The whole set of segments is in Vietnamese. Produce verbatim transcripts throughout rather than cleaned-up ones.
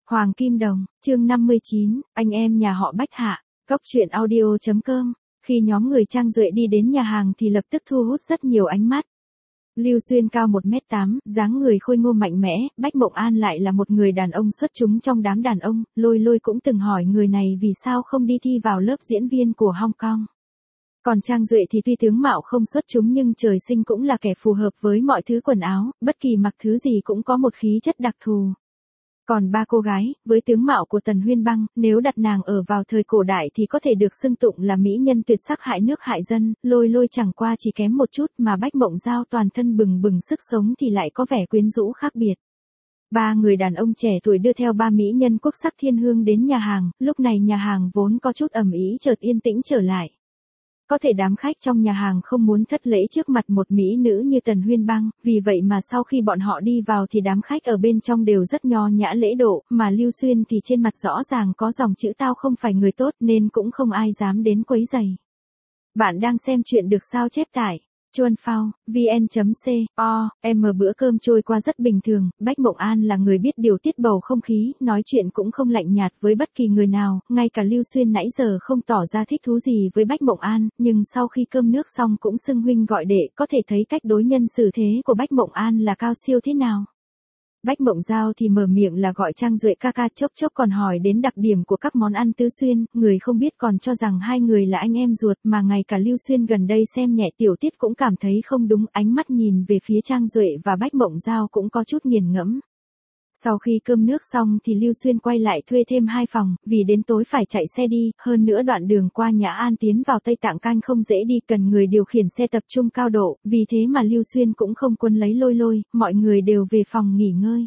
Hoàng Kim Đồng, chương năm mươi chín, anh em nhà họ Bách Hạ, Cóc truyện audio chấm com. Khi nhóm người Trang Duệ đi đến nhà hàng thì lập tức thu hút rất nhiều ánh mắt. Lưu Xuyên cao một mét tám, dáng người khôi ngô mạnh mẽ, Bách Mộng An lại là một người đàn ông xuất chúng trong đám đàn ông, Lôi Lôi cũng từng hỏi người này vì sao không đi thi vào lớp diễn viên của Hong Kong. Còn Trang Duệ thì tuy tướng mạo không xuất chúng nhưng trời sinh cũng là kẻ phù hợp với mọi thứ quần áo, bất kỳ mặc thứ gì cũng có một khí chất đặc thù. Còn ba cô gái, với tướng mạo của Tần Huyên Băng, nếu đặt nàng ở vào thời cổ đại thì có thể được xưng tụng là mỹ nhân tuyệt sắc hại nước hại dân, Lôi Lôi chẳng qua chỉ kém một chút mà Bách Mộng Giao toàn thân bừng bừng sức sống thì lại có vẻ quyến rũ khác biệt. Ba người đàn ông trẻ tuổi đưa theo ba mỹ nhân quốc sắc thiên hương đến nhà hàng, lúc này nhà hàng vốn có chút ầm ĩ chợt yên tĩnh trở lại. Có thể đám khách trong nhà hàng không muốn thất lễ trước mặt một mỹ nữ như Tần Huyên Băng, vì vậy mà sau khi bọn họ đi vào thì đám khách ở bên trong đều rất nho nhã lễ độ, mà Lưu Xuyên thì trên mặt rõ ràng có dòng chữ tao không phải người tốt nên cũng không ai dám đến quấy rầy. Bạn đang xem chuyện được sao chép tải Chuan Phao, vn.co, em mở bữa cơm trôi qua rất bình thường, Bách Mộng An là người biết điều tiết bầu không khí, nói chuyện cũng không lạnh nhạt với bất kỳ người nào, ngay cả Lưu Xuyên nãy giờ không tỏ ra thích thú gì với Bách Mộng An, nhưng sau khi cơm nước xong cũng xưng huynh gọi đệ, có thể thấy cách đối nhân xử thế của Bách Mộng An là cao siêu thế nào. Bách Mộng Giao thì mở miệng là gọi Trang Duệ ca ca, chốc chốc còn hỏi đến đặc điểm của các món ăn Tứ Xuyên, người không biết còn cho rằng hai người là anh em ruột, mà ngay cả Lưu Xuyên gần đây xem nhẹ tiểu tiết cũng cảm thấy không đúng, ánh mắt nhìn về phía Trang Duệ và Bách Mộng Giao cũng có chút nghiền ngẫm. Sau khi cơm nước xong thì Lưu Xuyên quay lại thuê thêm hai phòng, vì đến tối phải chạy xe đi, hơn nữa đoạn đường qua Nhã An tiến vào Tây Tạng Canh không dễ đi, cần người điều khiển xe tập trung cao độ, vì thế mà Lưu Xuyên cũng không quấn lấy Lôi Lôi, mọi người đều về phòng nghỉ ngơi.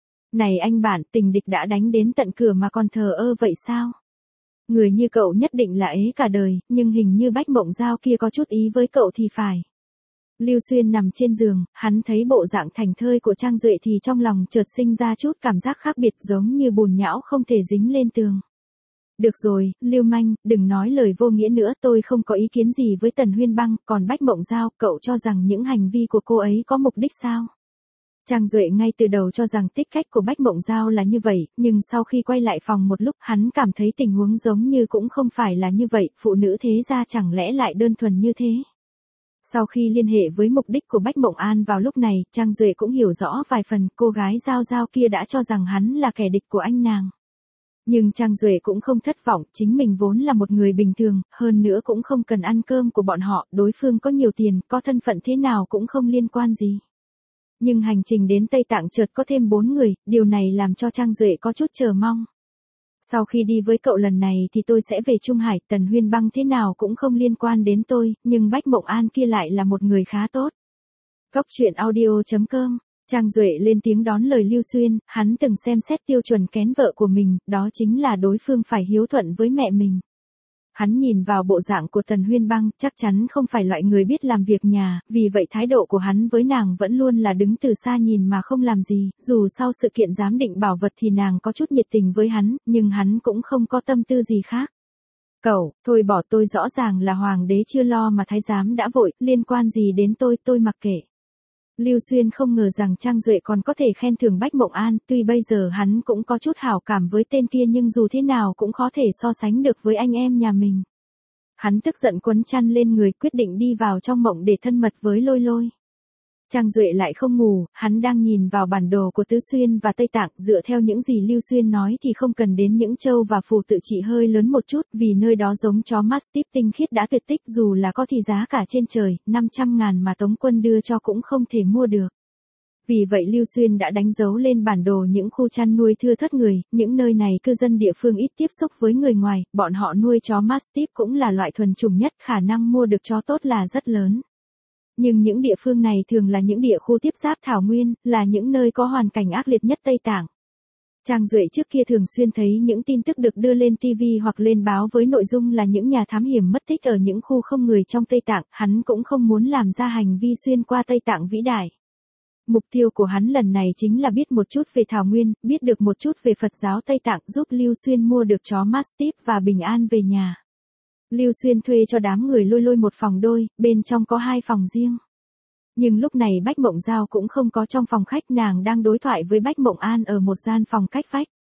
Này anh bạn, tình địch đã đánh đến tận cửa mà còn thờ ơ vậy sao? Người như cậu nhất định là ế cả đời, nhưng hình như Bách Mộng Giao kia có chút ý với cậu thì phải. Lưu Xuyên nằm trên giường, hắn thấy bộ dạng thành thơi của Trang Duệ thì trong lòng chợt sinh ra chút cảm giác khác biệt, giống như bùn nhão không thể dính lên tường. Được rồi, Lưu Manh, đừng nói lời vô nghĩa nữa, tôi không có ý kiến gì với Tần Huyên Băng, còn Bách Mộng Giao, cậu cho rằng những hành vi của cô ấy có mục đích sao? Trang Duệ ngay từ đầu cho rằng tích cách của Bách Mộng Giao là như vậy, nhưng sau khi quay lại phòng một lúc hắn cảm thấy tình huống giống như cũng không phải là như vậy, phụ nữ thế ra chẳng lẽ lại đơn thuần như thế. Sau khi liên hệ với mục đích của Bách Mộng An vào lúc này, Trang Duệ cũng hiểu rõ vài phần, cô gái Giao Giao kia đã cho rằng hắn là kẻ địch của anh nàng. Nhưng Trang Duệ cũng không thất vọng, chính mình vốn là một người bình thường, hơn nữa cũng không cần ăn cơm của bọn họ, đối phương có nhiều tiền, có thân phận thế nào cũng không liên quan gì. Nhưng hành trình đến Tây Tạng chợt có thêm bốn người, điều này làm cho Trang Duệ có chút chờ mong. Sau khi đi với cậu lần này thì tôi sẽ về Trung Hải, Tần Huyên Băng thế nào cũng không liên quan đến tôi, nhưng Bách Mộng An kia lại là một người khá tốt. Cóc truyện audio chấm com, Trang Duệ lên tiếng đón lời Lưu Xuyên, hắn từng xem xét tiêu chuẩn kén vợ của mình, đó chính là đối phương phải hiếu thuận với mẹ mình. Hắn nhìn vào bộ dạng của Tần Huyên Băng, chắc chắn không phải loại người biết làm việc nhà, vì vậy thái độ của hắn với nàng vẫn luôn là đứng từ xa nhìn mà không làm gì, dù sau sự kiện giám định bảo vật thì nàng có chút nhiệt tình với hắn, nhưng hắn cũng không có tâm tư gì khác. Cậu, thôi bỏ, tôi rõ ràng là hoàng đế chưa lo mà thái giám đã vội, liên quan gì đến tôi, tôi mặc kệ. Lưu Xuyên không ngờ rằng Trang Duệ còn có thể khen thưởng Bách Mộng An, tuy bây giờ hắn cũng có chút hảo cảm với tên kia nhưng dù thế nào cũng khó thể so sánh được với anh em nhà mình. Hắn tức giận quấn chăn lên người, quyết định đi vào trong mộng để thân mật với Lôi Lôi. Trang Duệ lại không ngủ, hắn đang nhìn vào bản đồ của Tứ Xuyên và Tây Tạng, dựa theo những gì Lưu Xuyên nói thì không cần đến những châu và phù tự trị hơi lớn một chút, vì nơi đó giống chó Mastiff tinh khiết đã tuyệt tích, dù là có thì giá cả trên trời, năm trăm ngàn mà Tống quân đưa cho cũng không thể mua được. Vì vậy Lưu Xuyên đã đánh dấu lên bản đồ những khu chăn nuôi thưa thớt người, những nơi này cư dân địa phương ít tiếp xúc với người ngoài, bọn họ nuôi chó Mastiff cũng là loại thuần chủng nhất, khả năng mua được chó tốt là rất lớn. Nhưng những địa phương này thường là những địa khu tiếp giáp thảo nguyên, là những nơi có hoàn cảnh ác liệt nhất Tây Tạng. Trang Duệ trước kia thường xuyên thấy những tin tức được đưa lên ti vi hoặc lên báo với nội dung là những nhà thám hiểm mất tích ở những khu không người trong Tây Tạng, hắn cũng không muốn làm ra hành vi xuyên qua Tây Tạng vĩ đại. Mục tiêu của hắn lần này chính là biết một chút về thảo nguyên, biết được một chút về Phật giáo Tây Tạng, giúp Lưu Xuyên mua được chó Mastiff và bình an về nhà. Lưu Xuyên thuê cho đám người Lôi Lôi một phòng đôi, bên trong có hai phòng riêng. Nhưng lúc này Bách Mộng Giao cũng không có trong phòng khách, nàng đang đối thoại với Bách Mộng An ở một gian phòng cách vách.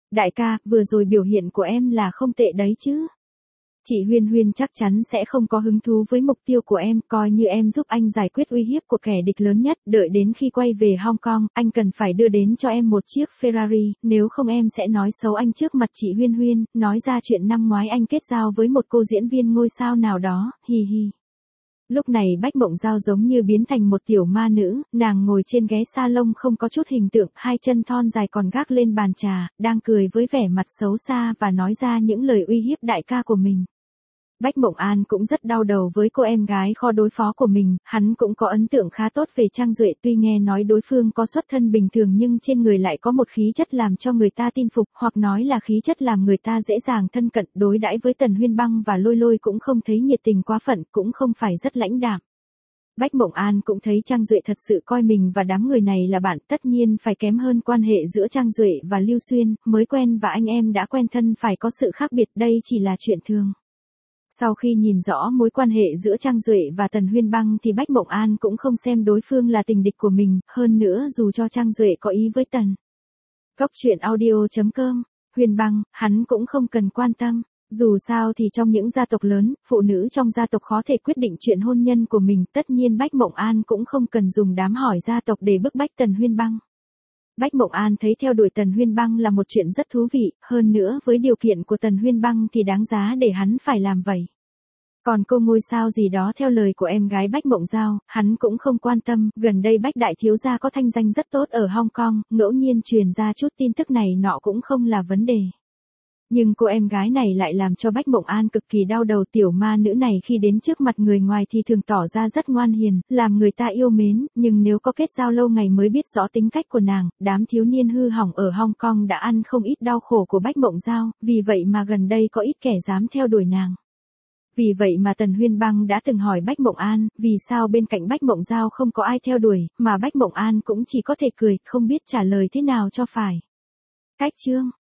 Đại ca, vừa rồi biểu hiện của em là không tệ đấy chứ. Chị Huyên Huyên chắc chắn sẽ không có hứng thú với mục tiêu của em, coi như em giúp anh giải quyết uy hiếp của kẻ địch lớn nhất, đợi đến khi quay về Hong Kong, anh cần phải đưa đến cho em một chiếc Ferrari, nếu không em sẽ nói xấu anh trước mặt chị Huyên Huyên, nói ra chuyện năm ngoái anh kết giao với một cô diễn viên ngôi sao nào đó, hi hi. Lúc này Bách Mộng Giao giống như biến thành một tiểu ma nữ, nàng ngồi trên ghế salon không có chút hình tượng, hai chân thon dài còn gác lên bàn trà, đang cười với vẻ mặt xấu xa và nói ra những lời uy hiếp đại ca của mình. Bách Mộng An cũng rất đau đầu với cô em gái khó đối phó của mình, hắn cũng có ấn tượng khá tốt về Trang Duệ, tuy nghe nói đối phương có xuất thân bình thường nhưng trên người lại có một khí chất làm cho người ta tin phục, hoặc nói là khí chất làm người ta dễ dàng thân cận, đối đãi với Tần Huyên Băng và Lôi Lôi cũng không thấy nhiệt tình quá phận, cũng không phải rất lãnh đạm. Bách Mộng An cũng thấy Trang Duệ thật sự coi mình và đám người này là bạn, tất nhiên phải kém hơn quan hệ giữa Trang Duệ và Lưu Xuyên, mới quen và anh em đã quen thân phải có sự khác biệt, đây chỉ là chuyện thường. Sau khi nhìn rõ mối quan hệ giữa Trang Duệ và Tần Huyên Băng thì Bách Mộng An cũng không xem đối phương là tình địch của mình, hơn nữa dù cho Trang Duệ có ý với Tần. Góc truyện audio chấm com, Huyên Băng, hắn cũng không cần quan tâm. Dù sao thì trong những gia tộc lớn, phụ nữ trong gia tộc khó thể quyết định chuyện hôn nhân của mình, tất nhiên Bách Mộng An cũng không cần dùng đám hỏi gia tộc để bức bách Tần Huyên Băng. Bách Mộng An thấy theo đuổi Tần Huyên Băng là một chuyện rất thú vị, hơn nữa với điều kiện của Tần Huyên Băng thì đáng giá để hắn phải làm vậy. Còn cô ngôi sao gì đó theo lời của em gái Bách Mộng Giao, hắn cũng không quan tâm, gần đây Bách Đại Thiếu Gia có thanh danh rất tốt ở Hong Kong, ngẫu nhiên truyền ra chút tin tức này nọ cũng không là vấn đề. Nhưng cô em gái này lại làm cho Bách Mộng An cực kỳ đau đầu, tiểu ma nữ này khi đến trước mặt người ngoài thì thường tỏ ra rất ngoan hiền, làm người ta yêu mến, nhưng nếu có kết giao lâu ngày mới biết rõ tính cách của nàng, đám thiếu niên hư hỏng ở Hong Kong đã ăn không ít đau khổ của Bách Mộng Giao, vì vậy mà gần đây có ít kẻ dám theo đuổi nàng. Vì vậy mà Tần Huyên Băng đã từng hỏi Bách Mộng An, vì sao bên cạnh Bách Mộng Giao không có ai theo đuổi, mà Bách Mộng An cũng chỉ có thể cười, không biết trả lời thế nào cho phải. Cách chương